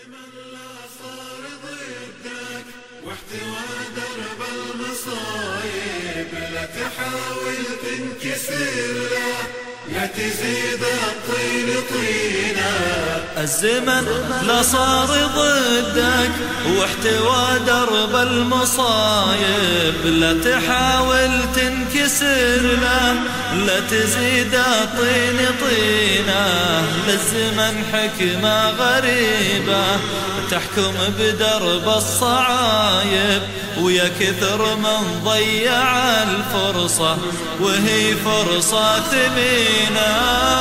الزمن لا صار ضدك واحتوى درب المصايب، لا تحاول تنكسر له، لا تزيد الطين طينا. الزمن لا صار ضدك واحتوى درب المصايب، لا تحاول تنكسر له، لا تزيد الطين طينه. للزمن حكمة غريبة تحكم بدرب الصعايب، ويا كثر من ضيع الفرصة وهي فرصة ثمينة.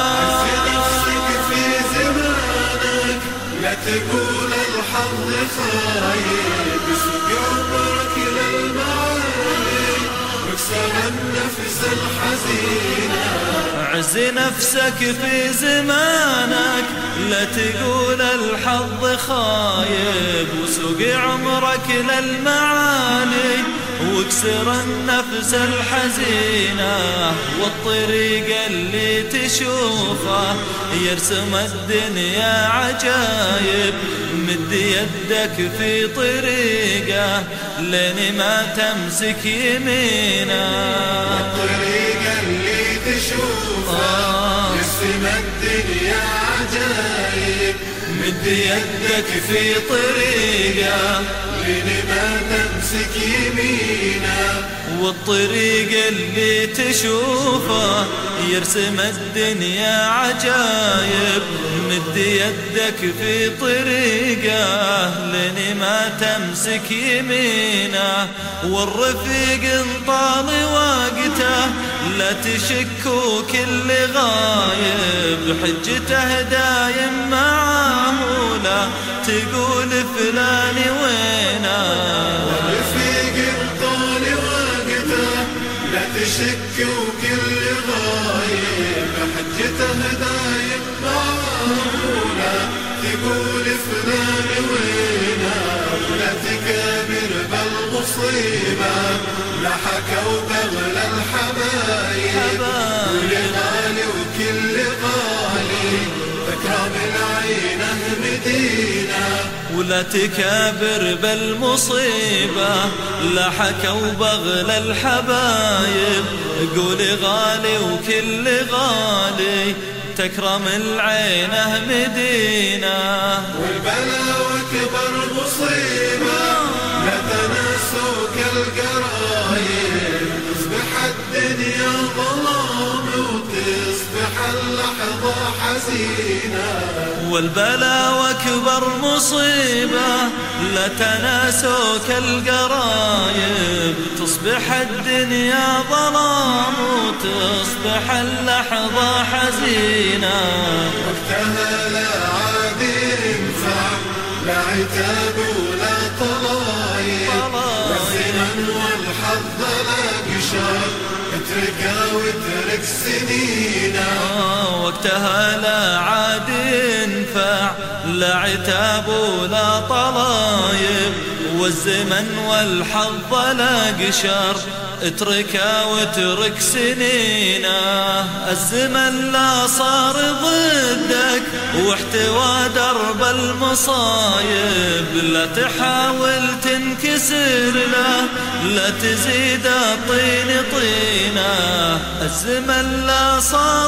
لا تقول الحظ خايب، اسوق عمرك للمعالي واكسر النفس الحزينة. عز نفسك في زمانك، لا تقول الحظ خايب، وسوق عمرك للمعالي واكسر النفس الحزينة. والطريق اللي تشوفه يرسم الدنيا عجايب، مد يدك في طريقه لين ما تمسك يمينه. والطريق اللي تشوفه يرسم الدنيا عجايب، مد يدك في طريقه لين ما تمسك يمينه. والطريق اللي تشوفه يرسم الدنيا عجايب، مد يدك في طريقه لين ما تمسك يمينه. والرفيق انطال وقته لا تشكوا كل غايب، حجته دايم معاه ولا تقول فلان وينه. والرفيق انطال وقته لا تشكوا كل غايب، حجته دايم معاه ولا تقول فلان وينه. ولا تكابر بالمصيبة لحكوا بغل الحبايب، كل غالي وكل غالي تكرم العينه مدينة. ولا تكابر بالمصيبة لا حكوا بغل الحبايب، قولي غالي وكل غالي تكرم العينه مدينة. والبلا وكبر مصيبة لا تنسوك القرايب، تصبح الدنيا ظلام وتصبح اللحظة حزينة. والبلا وكبر مصيبة لا تناسوك القرايب، تصبح الدنيا ظلام وتصبح اللحظة حزينة. وقتها لا عاد ينفع لا عتاب ولا طلايب، والزمن والحظ لا قشر اتركها واترك سنينه. وقتها لا عاد ينفع لا عتاب ولا طلايب، والزمن والحظ لا قشر اتركها واترك سنينه. الزمن لا صار ضدك واحتوى درب المصايب، لا تحاول تنكسر له، لا تزيد الطين طينه. الزمن لا صار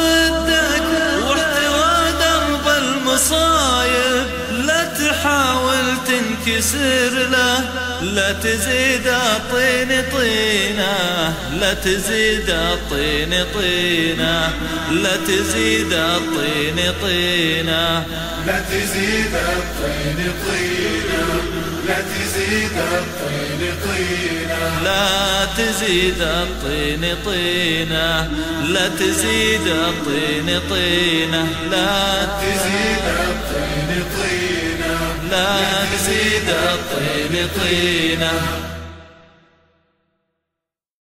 ضدك واحتوى درب المصايب، لا تحاول تنكسر له، لا تزيد الطين طينه. لا تزيد الطين طينه، لا تزيد الطين طينه، لا تزيد الطين طينه، لا تزيد الطين طينه، لا تزيد الطين طينه، لا تزيد الطين طينه، لا تزيد الطين طينه، لا تزيد الطين طينه.